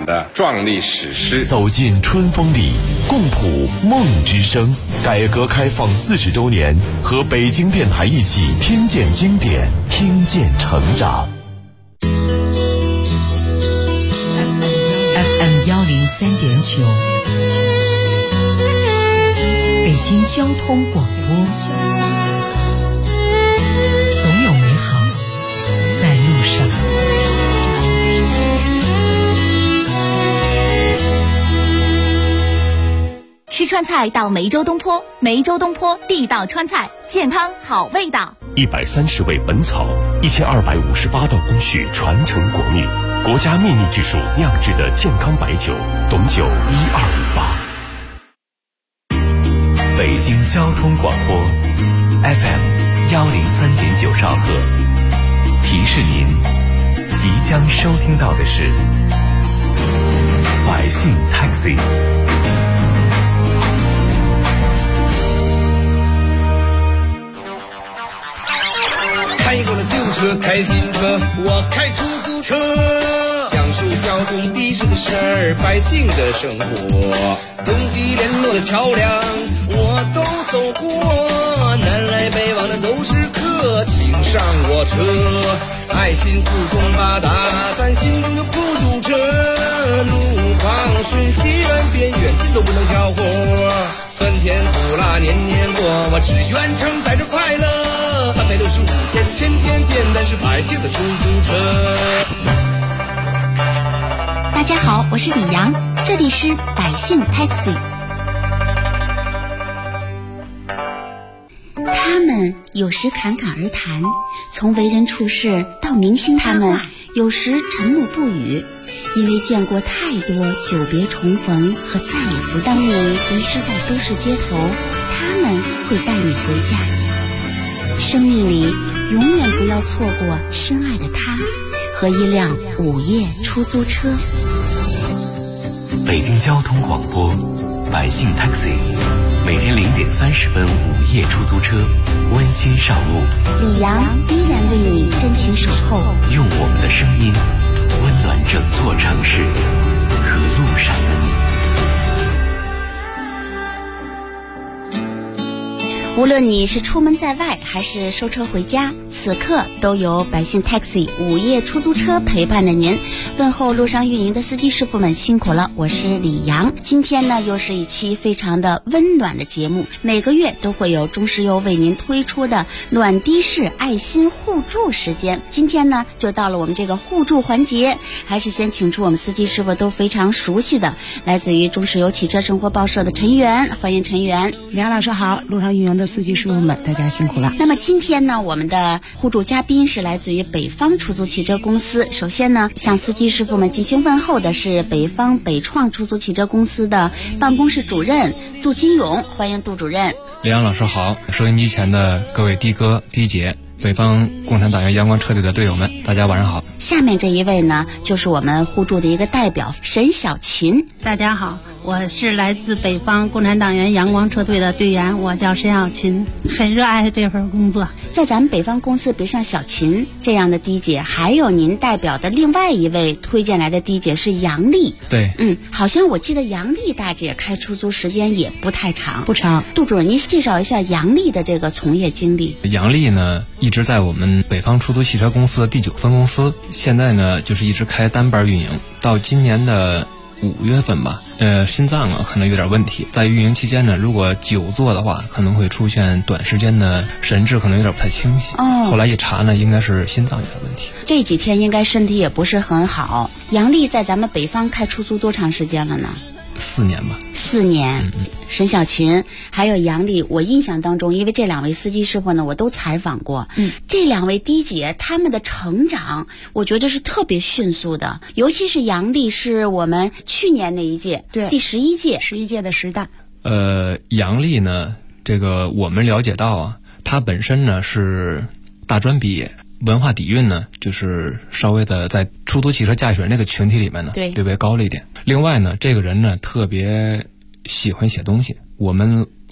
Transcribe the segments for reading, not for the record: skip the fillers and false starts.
的壮丽史诗。 走进春风里，共谱梦之声。改革开放40周年，和北京电台一起听见经典，听见成长。 FM 103.9，北京交通广播，总有美好在路上。 吃川菜到梅州东坡，梅州东坡地道川菜，健康好味道。 130味本草，1258道工序传承国秘，国家秘密技术酿制的健康白酒，董酒1258。 北京交通广播 FM 103.9兆赫，提示您即将收听到的是百姓 Taxi。 开过了旧车，开新车，我开出租车，讲述交通的士的事儿，百姓的生活，东西联络的桥梁我都走过，南来北往的都是客，请上我车，爱心四通八达，咱心中有孤独者，路况瞬息万变，远近都不能挑活，酸甜苦辣年年过，我只愿承载着快乐，365天天天见，咱是百姓的出租车。 大家好，我是李阳，这里是百姓 Taxi。 他们有时侃侃而谈，从为人处事到明星他们有时沉默不语，因为见过太多久别重逢和再也不当你迷失在都市街头，他们会带你回家。生命里永远不要错过深爱的他和一辆午夜出租车。 北京交通广播百姓 Taxi， 每天0点30分午夜出租车，温馨上路。 李阳依然为你真情守候， 用我们的声音温暖整座城市和路上的你。 无论你是出门在外还是收车回家，此刻都有百姓 Taxi 午夜出租车陪伴着您。问候路上运营的司机师傅们辛苦了，我是李阳。今天呢又是一期非常的温暖的节目，每个月都会有中石油为您推出的暖的士爱心互助时间。今天呢就到了我们这个互助环节，还是先请出我们司机师傅都非常熟悉的，来自于中石油汽车生活报社的陈源，欢迎陈源。 梁老师好，路上运营的司机师傅们大家辛苦了。 那么今天呢我们的互助嘉宾是来自于北方出租汽车公司，首先呢向司机师傅们进行问候的是北方北创出租汽车公司的办公室主任杜金勇，欢迎杜主任。 李阳老师好，收音机前的各位的哥的姐，北方共产党员阳光车队的队友们，大家晚上好。 下面这一位呢就是我们互助的一个代表沈小琴。 大家好，我是来自北方共产党员阳光车队的队员，我叫沈小琴，很热爱这份工作。 在咱们北方公司，比如像小琴这样的的姐，还有您代表的另外一位推荐来的的姐是杨丽。 对， 好像我记得杨丽大姐开出租时间也不太长。 不长。 杜主任，您介绍一下杨丽的这个从业经历。 杨丽呢一直在我们北方出租汽车公司的第9分公司，现在呢就是一直开单班运营，到今年的5月份吧，心脏可能有点问题，在运营期间呢，如果久坐的话，可能会出现短时间的神志可能有点不太清晰。后来一查呢，应该是心脏有点问题。 这几天应该身体也不是很好。杨丽在咱们北方开出租多长时间了呢？4年吧。4年。沈小琴还有杨丽，我印象当中，因为这2位司机师傅呢我都采访过，这2位的姐他们的成长我觉得是特别迅速的，尤其是杨丽是我们去年那一届， 对， 第11届的10代。 杨丽呢，这个我们了解到啊，她本身呢是大专毕业，文化底蕴呢就是稍微的在出租汽车驾驶员这个群体里面呢略微高了一点。另外呢，这个人呢特别喜欢写东西，我们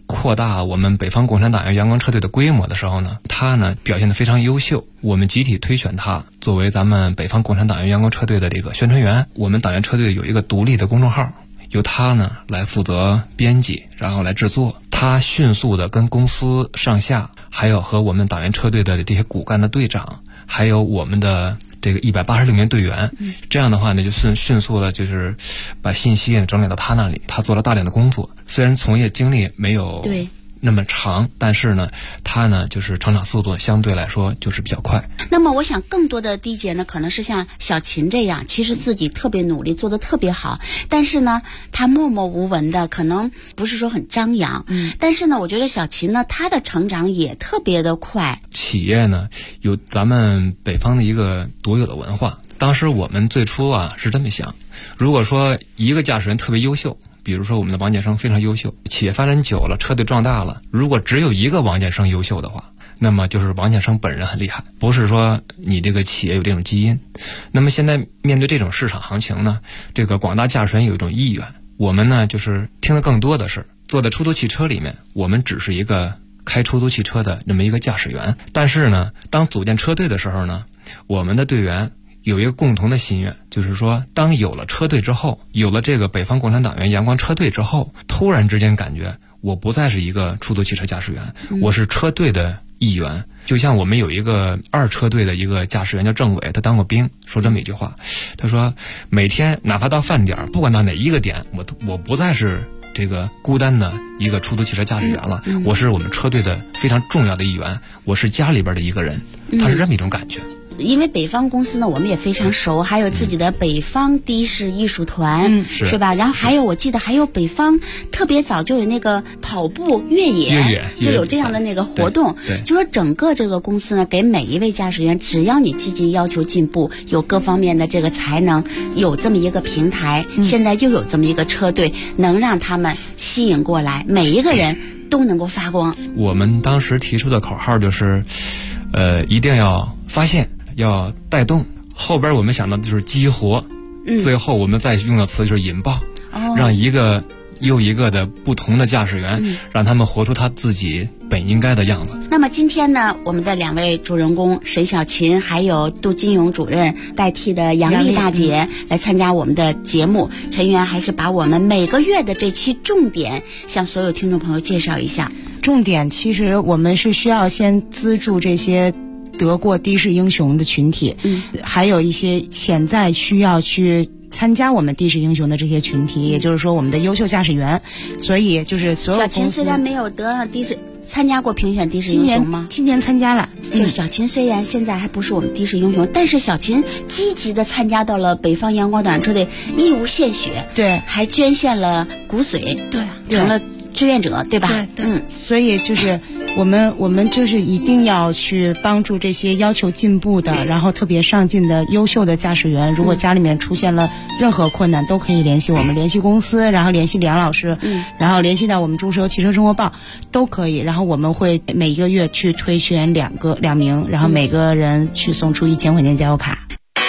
扩大我们北方共产党员阳光车队的规模的时候呢，他呢表现得非常优秀，我们集体推选他作为咱们北方共产党员阳光车队的这个宣传员。我们党员车队有一个独立的公众号，由他呢来负责编辑，然后来制作。他迅速的跟公司上下，还有和我们党员车队的这些骨干的队长，还有我们的这个186名队员，这样的话呢，就迅速的就是把信息整理到他那里。他做了大量的工作，虽然从业经历没有那么长，但是呢，他呢就是成长速度相对来说就是比较快。 那么我想更多的低姐呢，可能是像小琴这样，其实自己特别努力，做得特别好，但是呢，她默默无闻的，可能不是说很张扬。但是呢，我觉得小琴呢，她的成长也特别的快。 企业呢，有咱们北方的一个独有的文化。当时我们最初啊是这么想，如果说一个驾驶员特别优秀，比如说我们的王建生非常优秀，企业发展久了，车队壮大了，如果只有一个王建生优秀的话，那么就是王建生本人很厉害，不是说你这个企业有这种基因。那么现在面对这种市场行情呢，这个广大驾驶员有一种意愿，我们呢就是听得更多的是坐在出租汽车里面，我们只是一个开出租汽车的那么一个驾驶员，但是呢，当组建车队的时候呢，我们的队员有一个共同的心愿，就是说当有了车队之后，有了这个北方共产党员阳光车队之后，突然之间感觉我不再是一个出租汽车驾驶员，我是车队的一员。就像我们有一个2车队的一个驾驶员叫郑伟，他当过兵，说这么一句话，他说每天哪怕到饭点，不管到哪一个点，我不再是这个孤单的一个出租汽车驾驶员了，我是我们车队的非常重要的一员，我是家里边的一个人，他是这么一种感觉。 因为北方公司呢，我们也非常熟，还有自己的北方的士艺术团，是吧？然后还有我记得还有北方特别早就有那个跑步越野就有这样的那个活动。就说整个这个公司呢，给每一位驾驶员，只要你积极要求进步，有各方面的这个才能，有这么一个平台，现在又有这么一个车队，能让他们吸引过来，每一个人都能够发光。 我们当时提出的口号就是一定要发现，要带动，后边我们想到的就是激活，最后我们再用的词就是引爆，让一个又一个的不同的驾驶员，让他们活出他自己本应该的样子。 那么今天呢，我们的2位主人公沈小琴还有杜金勇主任代替的杨丽大姐来参加我们的节目。陈媛还是把我们每个月的这期重点向所有听众朋友介绍一下。 重点其实我们是需要先资助这些得过的士英雄的群体，还有一些潜在需要去参加我们的士英雄的这些群体，也就是说我们的优秀驾驶员。所以就是所有公司， 小琴虽然没有得上的士，参加过评选的士英雄吗？ 今年参加了。 就是小琴虽然现在还不是我们的士英雄，但是小琴积极的参加到了北方阳光党员车队，义务献血， 对， 还捐献了骨髓， 对， 成了志愿者，对吧？ 对， 所以就是我们就是一定要去帮助这些要求进步的，然后特别上进的优秀的驾驶员。如果家里面出现了任何困难，都可以联系我们，联系公司，然后联系梁老师，然后联系到我们中石油汽车生活报都可以。然后我们会每一个月去推选2名，然后每个人去送出1000块钱加油卡。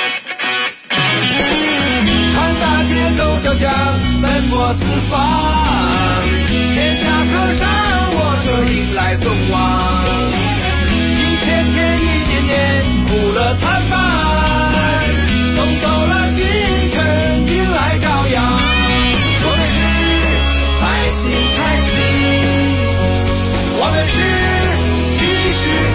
唱大街走小巷，奔波四方，天下客上我这迎来送往，一天天一年年苦乐参半，送走了星辰迎来朝阳。我们是百姓taxi，我们是的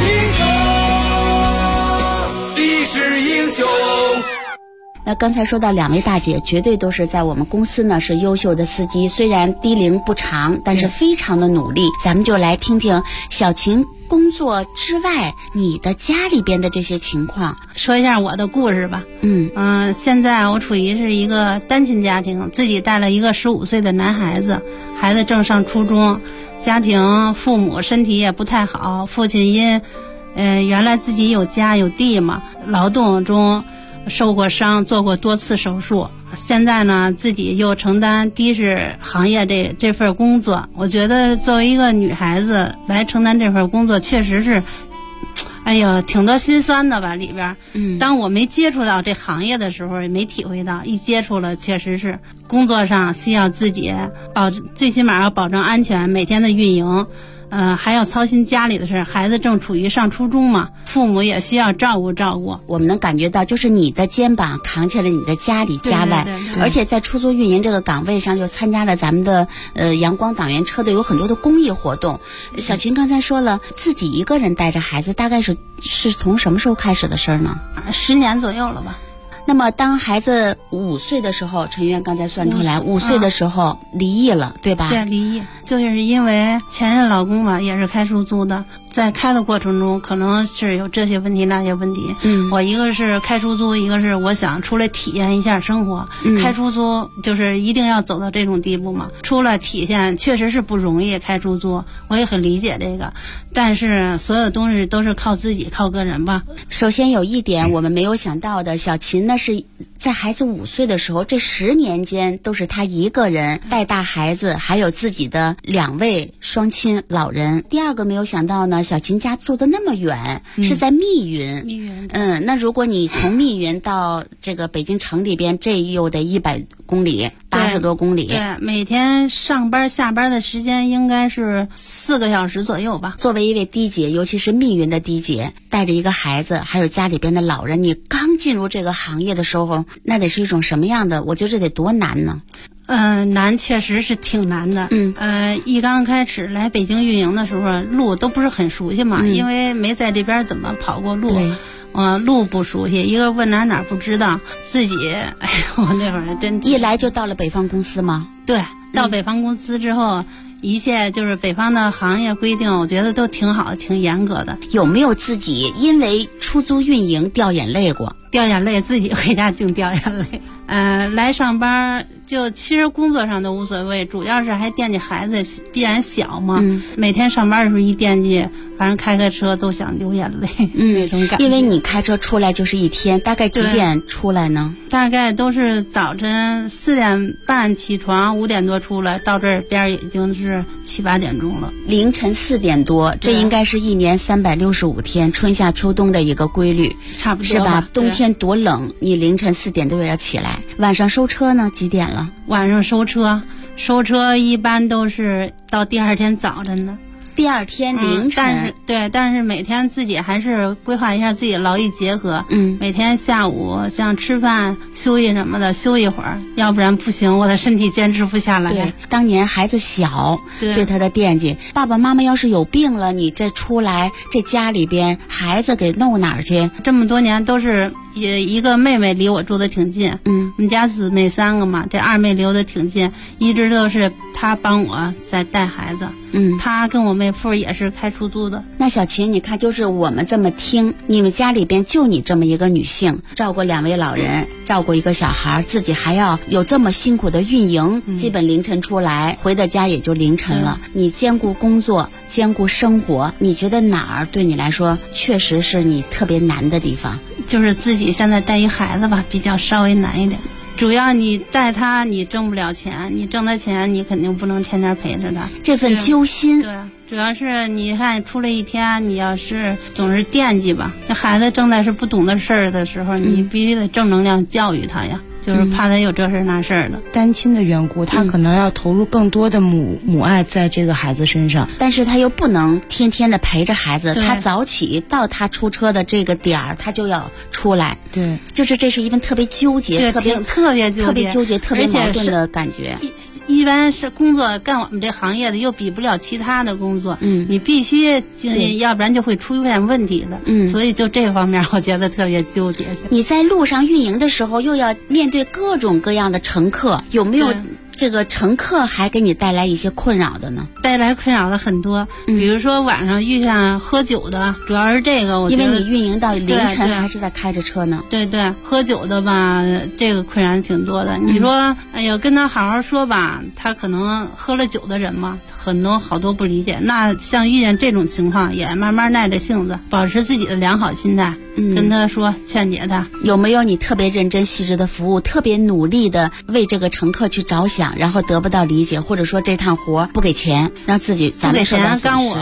士英雄。 那刚才说到2位大姐，绝对都是在我们公司呢是优秀的司机，虽然低龄不长，但是非常的努力。咱们就来听听小琴工作之外，你的家里边的这些情况。 说一下我的故事吧。现在我处于是一个单亲家庭，自己带了一个15岁的男孩子，孩子正上初中，家庭父母身体也不太好，父亲因原来自己有家有地嘛，劳动中受过伤，做过多次手术，现在呢自己又承担的士行业这份工作。我觉得作为一个女孩子来承担这份工作，确实是哎呦，挺多心酸的吧里边。当我没接触到这行业的时候，也没体会到，一接触了，确实是工作上需要自己最起码要保证安全，每天的运营。还要操心家里的事儿，孩子正处于上初中嘛，父母也需要照顾。 我们能感觉到，就是你的肩膀扛起了你的家里家外， 对， 而且在出租运营这个岗位上，又参加了咱们的阳光党员车队有很多的公益活动。小琴刚才说了，自己一个人带着孩子，大概是从什么时候开始的事儿呢 ？10年左右了吧。 那么当孩子5岁的时候，陈院刚才算出来，5岁的时候离异了，对吧？ 对，离异就是因为前任老公吧，也是开出租的，在开的过程中可能是有这些问题那些问题。我一个是开出租，一个是我想出来体验一下生活。开出租就是一定要走到这种地步嘛，出来体验确实是不容易。开出租我也很理解这个，但是所有东西都是靠自己，靠个人吧。 首先有一点我们没有想到的，小琴呢是在孩子5岁的时候，这10年间都是她一个人带大孩子，还有自己的2位双亲老人。第二个没有想到呢，小琴家住的那么远，是在密云。那如果你从密云到这个北京城里边，这又得100公里，80多公里。 对，每天上班下班的时间应该是4个小时左右吧。 作为一位低姐，尤其是密云的低姐，带着一个孩子，还有家里边的老人，你刚进入这个行业的时候，那得是一种什么样的？我觉得这得多难呢？ 难，确实是挺难的。一刚开始来北京运营的时候，路都不是很熟悉嘛，因为没在这边怎么跑过路。路不熟悉，一个问哪不知道，自己哎呦，那会儿真一来就到了北方公司吗？ 对，到北方公司之后，一切就是北方的行业规定，我觉得都挺好，挺严格的。 有没有自己因为出租运营掉眼泪过？ 掉眼泪，自己回家净掉眼泪。来上班就其实工作上都无所谓，主要是还惦记孩子，必然小嘛。每天上班的时候一惦记，反正开个车都想流眼泪。那种感觉。 因为你开车出来就是一天，大概几点出来呢？ 大概都是早晨4点半起床，5点多出来，到这边已经是7、8点钟了。 凌晨4点多，这应该是一年365天春夏秋冬的一个规律， 差不多是吧？冬天多冷，你凌晨4点多要起来。晚上收车呢？几点了？ 晚上收车一般都是到第2天早晨的。 第2天凌晨， 但是每天自己还是规划一下自己劳逸结合。每天下午像吃饭休息什么的休一会儿，要不然不行，我的身体坚持不下来。 对，当年孩子小，对他的惦记，爸爸妈妈要是有病了，你这出来这家里边孩子给弄哪儿去？ 这么多年都是一个妹妹离我住的挺近，我们家姊妹3个嘛，这2妹离我的挺近，一直都是她帮我在带孩子。她跟我妹夫也是开出租的。 那小琴，你看，就是我们这么听，你们家里边就你这么一个女性，照顾2位老人，照顾一个小孩，自己还要有这么辛苦的运营，基本凌晨出来，回到家也就凌晨了。你兼顾工作，兼顾生活，你觉得哪儿对你来说确实是你特别难的地方？ 就是自己现在带一孩子吧，比较稍微难一点。主要你带他，你挣不了钱，你挣的钱你肯定不能天天陪着他， 这份揪心。 对，主要是你看出来一天，你要是总是惦记吧，这孩子正在是不懂的事儿的时候，你必须得正能量教育他呀。就是怕他有这事那事的。 单亲的缘故，他可能要投入更多的母爱在这个孩子身上， 但是他又不能天天的陪着孩子，他早起到他出车的这个点儿，他就要出来。 对， 就是这是一份特别纠结、特别纠结、特别矛盾的感觉。 一般是工作干我们这行业的，又比不了其他的工作，你必须经历，要不然就会出现问题的。所以就这方面，我觉得特别纠结。 你在路上运营的时候，又要面对各种各样的乘客，有没有这个乘客还给你带来一些困扰的呢？ 带来困扰的很多，比如说晚上遇上喝酒的，主要是这个。我觉得因为你运营到凌晨还是在开着车呢。 对，喝酒的吧，这个困扰挺多的。你说，哎呀，跟他好好说吧，他可能喝了酒的人嘛，好多不理解。那像遇见这种情况，也慢慢耐着性子，保持自己的良好心态，跟他说，劝解他。 有没有你特别认真细致的服务，特别努力的为这个乘客去着想，然后得不到理解，或者说这趟活不给钱，让自己不给钱？刚我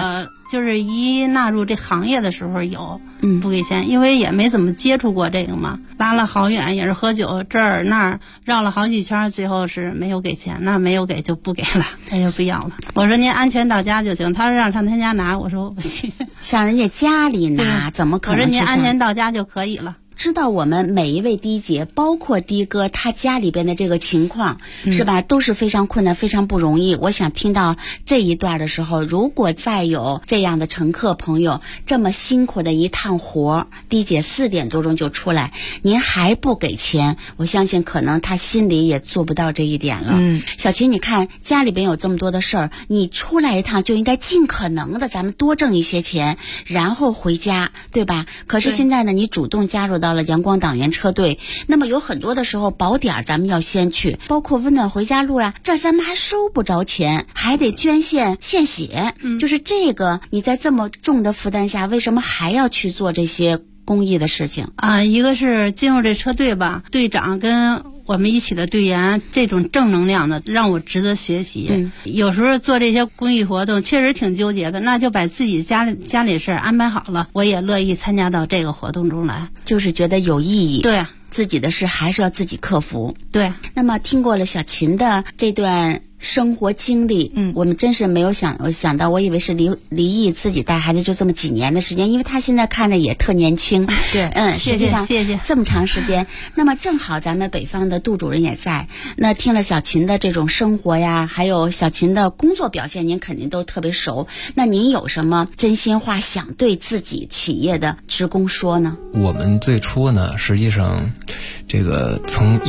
就是一纳入这行业的时候有，不给钱，因为也没怎么接触过这个嘛，拉了好远也是喝酒这儿那儿绕了好几圈，最后是没有给钱，那没有给就不给了，他就不要了。我说您安全到家就行，他说让上他家拿，我说我不去， 上人家家里拿怎么可能？ 我说您安全到家就可以了。 知道我们每一位滴姐，包括滴哥他家里边的这个情况，是吧，都是非常困难非常不容易。我想听到这一段的时候，如果再有这样的乘客朋友这么辛苦的一趟活，滴姐4点多钟就出来，您还不给钱，我相信可能他心里也做不到这一点了。小琴，你看家里边有这么多的事儿，你出来一趟就应该尽可能的咱们多挣一些钱，然后回家，对吧？可是现在呢，你主动加入到了阳光党员车队，那么有很多的时候保点咱们要先去，包括温暖回家路呀，这咱们还收不着钱，还得捐献献血，就是这个你在这么重的负担下，为什么还要去做这些公益的事情啊？一个是进入这车队吧，队长跟我们一起的队员这种正能量的让我值得学习。有时候做这些公益活动确实挺纠结的，那就把自己家里事安排好了，我也乐意参加到这个活动中来， 就是觉得有意义。 对， 自己的事还是要自己克服。 对， 那么听过了小琴的这段生活经历，我们真是没有想到，我以为是离异自己带孩子就这么几年的时间，因为他现在看着也特年轻。 对， 实际上谢谢这么长时间。那么正好咱们北方的杜主任也在，那听了小琴的这种生活呀，还有小琴的工作表现，您肯定都特别熟。那您有什么真心话想对自己企业的职工说呢？ 我们最初呢，实际上这个从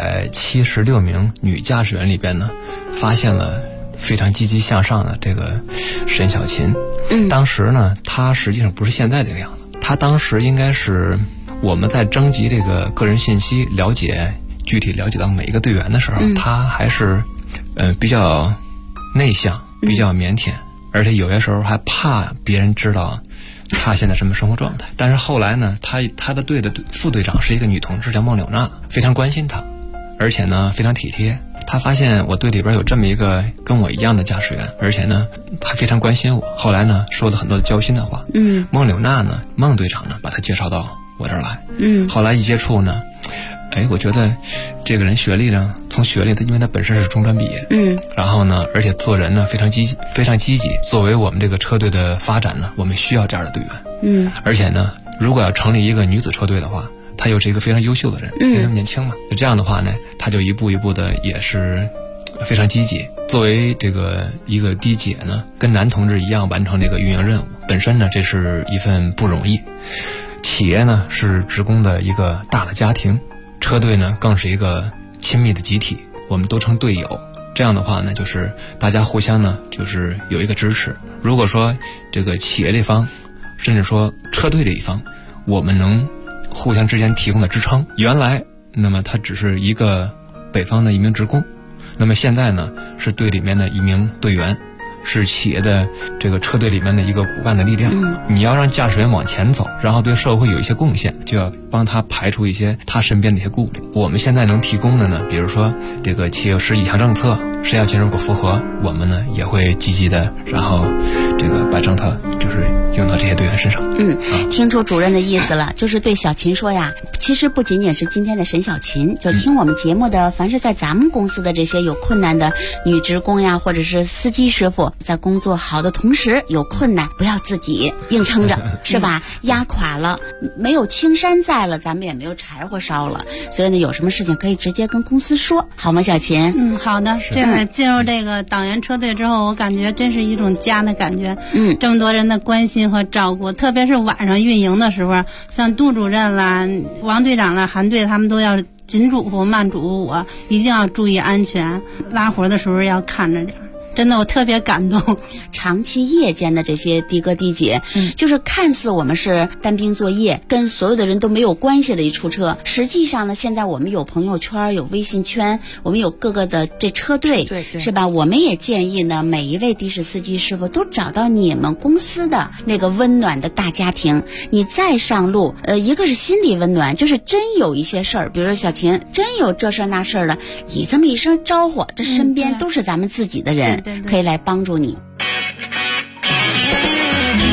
176名女驾驶员里边呢，发现了非常积极向上的这个沈小琴。当时呢，她实际上不是现在这个样子，她当时应该是我们在征集这个个人信息，具体了解到每一个队员的时候，她还是比较内向，比较腼腆，而且有些时候还怕别人知道他现在什么生活状态。但是后来呢，他的队的副队长是一个女同志，叫孟柳娜，非常关心他，而且呢非常体贴。他发现我队里边有这么一个跟我一样的驾驶员，而且呢还非常关心我。后来呢说了很多的交心的话。孟柳娜呢，孟队长呢把他介绍到我这儿来。后来一接触呢，我觉得这个人学历呢，从学历因为他本身是中专毕业，然后呢，而且做人呢非常积极。作为我们这个车队的发展呢，我们需要这样的队员。而且呢，如果要成立一个女子车队的话，他又是一个非常优秀的人，因为他们年轻嘛。就这样的话呢，他就一步一步的也是非常积极。作为这个一个滴姐呢，跟男同志一样完成这个运营任务，本身呢这是一份不容易。企业呢是职工的一个大的家庭，车队呢更是一个亲密的集体，我们都称队友。这样的话呢，就是大家互相呢就是有一个支持。如果说这个企业这方，甚至说车队这一方，我们能互相之间提供的支撑，原来那么他只是一个北方的一名职工，那么现在呢是队里面的一名队员，是企业的这个车队里面的一个骨干的力量。你要让驾驶员往前走，然后对社会有一些贡献，就要帮他排除一些他身边的一些顾虑。我们现在能提供的呢，比如说这个企业有10几项政策，谁要进入过符合，我们呢也会积极的，然后这个把政策就是用到这些队员身上。 听出主任的意思了，就是对小琴说呀，其实不仅仅是今天的沈小琴，就听我们节目的凡是在咱们公司的这些有困难的女职工呀，或者是司机师傅，在工作好的同时有困难，不要自己硬撑着是吧？压垮了，没有青山在了，咱们也没有柴火烧了。所以呢，有什么事情可以直接跟公司说，好吗，小琴？ 好的。这个进入这个党员车队之后，我感觉真是一种家的感觉。这么多人的关心和照顾，特别是晚上运营的时候，像杜主任啦、王队长啦、韩队他们都要紧嘱咐、慢嘱咐我，一定要注意安全，拉活的时候要看着点。真的，我特别感动。 长期夜间的这些的哥的姐，就是看似我们是单兵作业，跟所有的人都没有关系的一出车。实际上呢，现在我们有朋友圈，有微信圈，我们有各个的这车队，对，是吧？我们也建议呢，每一位的士司机师傅都找到你们公司的那个温暖的大家庭，你再上路，一个是心理温暖，就是真有一些事儿，比如说小琴真有这事那事儿的，你这么一声招呼，这身边都是咱们自己的人。可以来帮助你。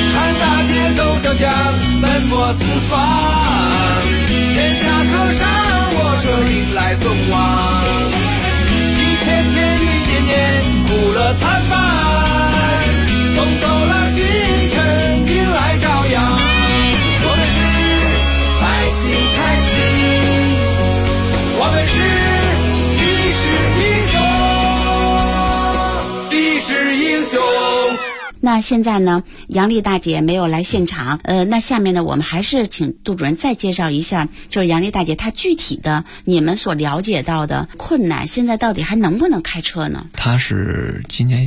想象，奔波四方，天下客商，火车迎来送往，一天天一年年，苦乐参半，送走了星辰，迎来朝阳。我们是百姓taxi，我们是的士英雄。 那现在呢，杨丽大姐没有来现场，那下面呢，我们还是请杜主任再介绍一下，就是杨丽大姐她具体的你们所了解到的困难，现在到底还能不能开车呢？ 她是今年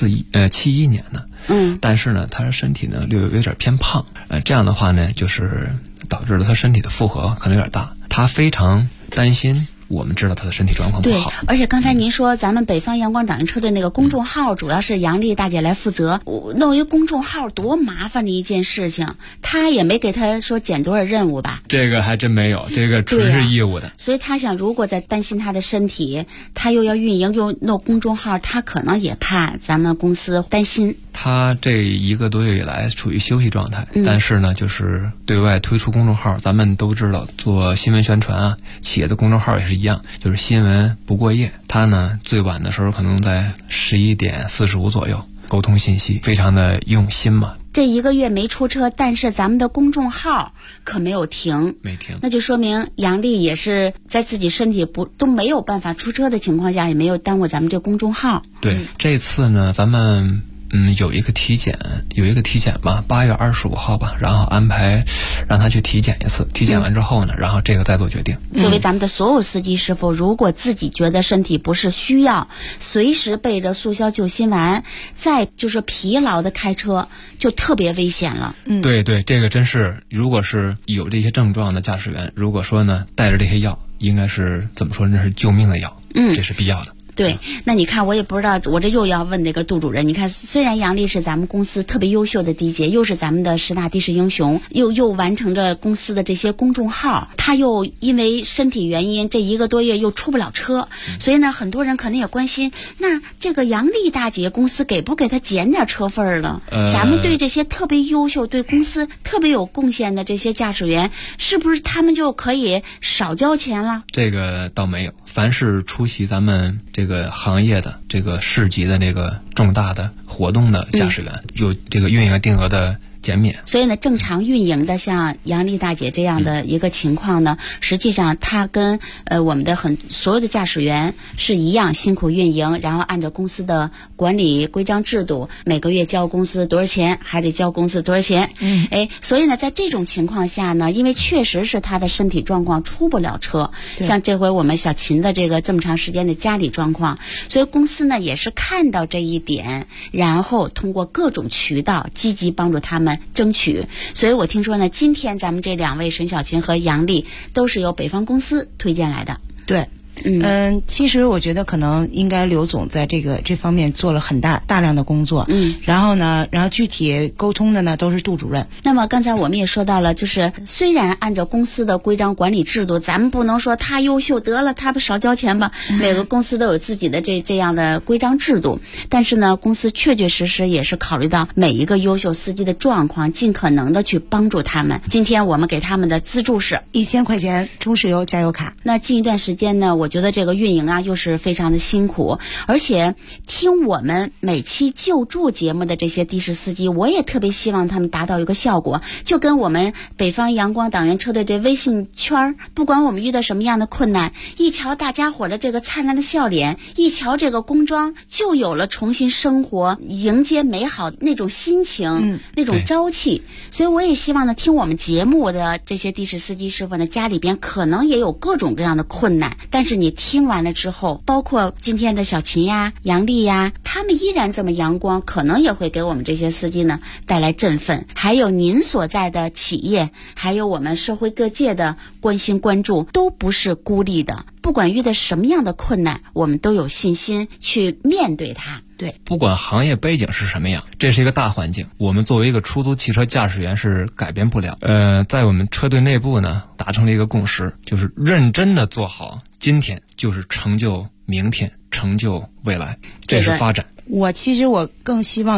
71年的，但是呢，她的身体呢有点偏胖，这样的话呢，就是导致了她身体的负荷可能有点大，她非常担心。我们知道他的身体状况不好， 对，而且刚才您说咱们北方阳光党员车队那个公众号主要是杨丽大姐来负责，弄一个公众号多麻烦的一件事情，他也没给他说减多少任务吧？ 这个还真没有，这个纯是义务的。 所以他想，如果在担心他的身体，他又要运营又弄公众号，他可能也怕咱们公司担心。 他这1个多月以来处于休息状态，但是呢，就是对外推出公众号，咱们都知道做新闻宣传啊，企业的公众号也是一样，就是新闻不过夜。他呢，最晚的时候可能在11点45左右沟通信息，非常的用心嘛。 这1个月没出车，但是咱们的公众号可没有停， 没停， 那就说明杨丽也是在自己身体都没有办法出车的情况下，也没有耽误咱们这公众号。 对，这次呢，咱们有一个体检吧，8月25号吧，然后安排让他去体检一次，体检完之后呢，然后这个再做决定。 作为咱们的所有司机师傅，如果自己觉得身体不是需要，随时备着速效救心丸，再就是疲劳的开车，就特别危险了。 对对，这个真是，如果是有这些症状的驾驶员，如果说呢带着这些药，应该是怎么说，那是救命的药，这是必要的。 对，那你看，我也不知道，我这又要问那个杜主任。你看，虽然杨丽是咱们公司特别优秀的地姐，又是咱们的10大的士英雄，又完成着公司的这些公众号，她又因为身体原因，这1个多月又出不了车，所以呢，很多人可能也关心，那这个杨丽大姐公司给不给她减点车份了？咱们对这些特别优秀、对公司特别有贡献的这些驾驶员，是不是他们就可以少交钱了？ 这个倒没有。凡是出席咱们这个行业的这个市级的这个重大的活动的驾驶员，有这个运营定额的减免。 所以呢，正常运营的像杨丽大姐这样的一个情况呢，实际上她跟我们的所有的驾驶员是一样辛苦运营，然后按照公司的管理规章制度，每个月交公司多少钱，还得交公司多少钱。所以呢，在这种情况下呢，因为确实是她的身体状况出不了车，像这回我们小秦的这个这么长时间的家里状况，所以公司呢也是看到这一点，然后通过各种渠道积极帮助他们争取。所以我听说呢，今天咱们这2位沈小琴和杨丽都是由北方公司推荐来的。 对。其实我觉得可能应该刘总在这方面做了大量的工作。然后具体沟通的呢都是杜主任。 那么刚才我们也说到了，就是虽然按照公司的规章管理制度，咱们不能说他优秀得了他不少交钱吧，每个公司都有自己的这样的规章制度，但是呢，公司确确实实也是考虑到每一个优秀司机的状况，尽可能的去帮助他们。今天我们给他们的资助是 1000块钱中石油加油卡。 那近一段时间呢，我觉得这个运营啊又是非常的辛苦，而且听我们每期救助节目的这些的士司机，我也特别希望他们达到一个效果，就跟我们北方阳光党员车队这微信圈，不管我们遇到什么样的困难，一瞧大家伙的这个灿烂的笑脸，一瞧这个工装，就有了重新生活迎接美好那种心情，那种朝气。所以我也希望呢，听我们节目的这些的士司机师傅呢，家里边可能也有各种各样的困难，但是你听完了之后，包括今天的小秦呀、杨丽呀，他们依然这么阳光，可能也会给我们这些司机呢带来振奋。还有您所在的企业，还有我们社会各界的关心关注，都不是孤立的。不管遇到什么样的困难，我们都有信心去面对它。对， 不管行业背景是什么样，这是一个大环境，我们作为一个出租汽车驾驶员是改变不了。在我们车队内部呢，达成了一个共识，就是认真的做好今天，就是成就明天，成就未来，这是发展。 其实我更希望有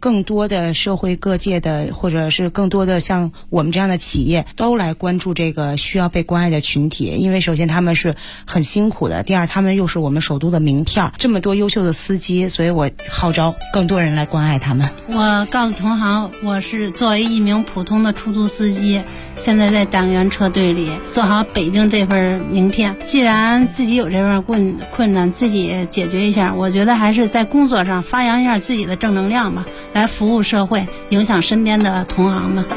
更多的社会各界的，或者是更多的像我们这样的企业都来关注这个需要被关爱的群体。因为首先他们是很辛苦的，第二他们又是我们首都的名片，这么多优秀的司机，所以我号召更多人来关爱他们。 我告诉同行，我是作为一名普通的出租司机，现在在党员车队里做好北京这份名片。既然自己有这份困难，自己解决一下，我觉得还是在工作上发扬一下自己的正能量吧，来服务社会，影响身边的同行们。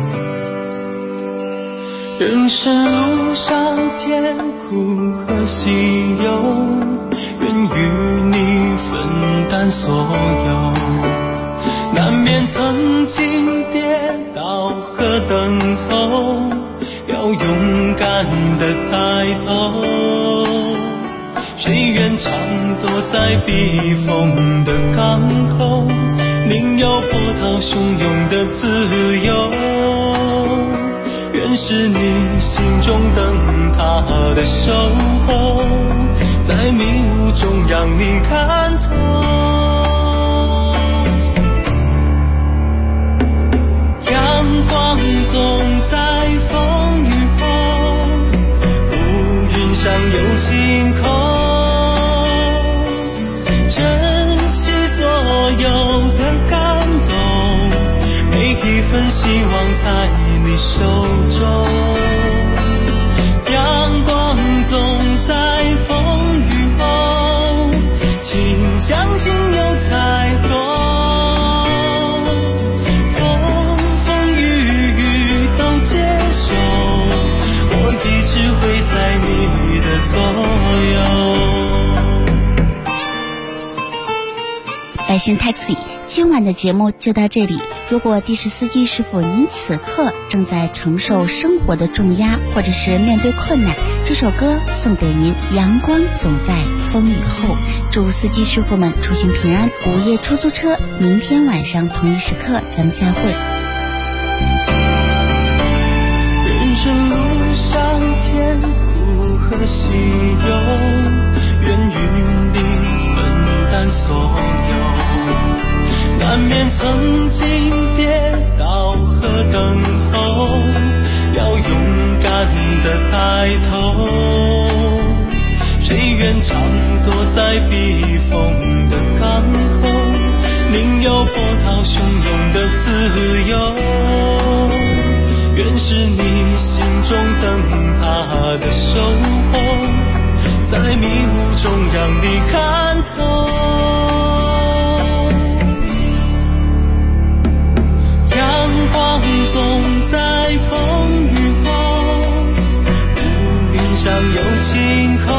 人生路上甜苦和喜忧，愿与你分担所有。难免曾经跌倒和等候，要勇敢地抬头。谁愿常躲在避风的港口，宁有波涛汹涌的自由。愿是你心中灯塔的守候，在迷雾中让你看透。阳光总在风雨后，乌云上有晴空。珍惜所有的感动，每一份希望在你手中。阳光总在风雨后，请相信有彩虹。风雨雨都接受，我一直会在你的左右。 百姓 Taxi， 今晚的节目就到这里。如果的士司机师傅您此刻正在承受生活的重压，或者是面对困难，这首歌送给您。阳光总在风雨后，祝司机师傅们出行平安。午夜出租车，明天晚上同一时刻咱们再会。 人生路上甜苦和喜忧，愿与你分担所有。难免曾经跌倒和等候，要勇敢地抬头。谁愿常躲在避风的港口，宁有波涛汹涌的自由。愿是你心中灯塔的守候，在迷雾中让你看透。阳光总在风雨后，乌云上有晴空。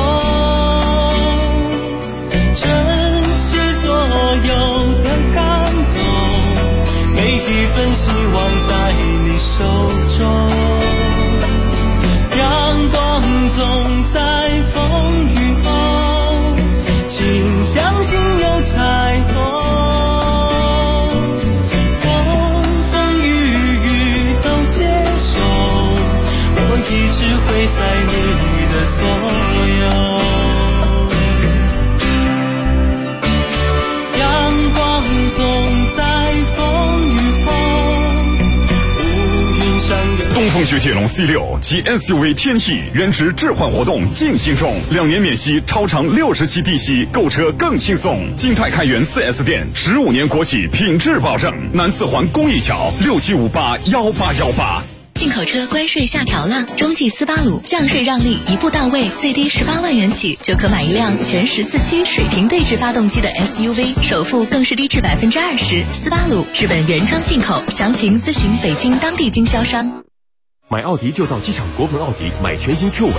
珍惜所有的感动，每一份希望在你手中。阳光总在风雨后，请相信有彩虹。一直会在你的左右。阳光总在风雨后，乌云上有。 东风雪铁龙 C6 及 SUV 天翼原值置换活动进行中，2年免息，超长60期低息，购车更轻松。金泰开元 4S 店，15年国企品质保证。南四环公益桥67581818。 进口车关税下调了，中继斯巴鲁降税让利一步到位，最低18万元起就可买一辆全14驱水平对置发动机的 SUV， 首付更是低至20%。斯巴鲁日本原装进口，详情咨询北京当地经销商。 买奥迪就到机场国鹏奥迪，买全新 Q 文。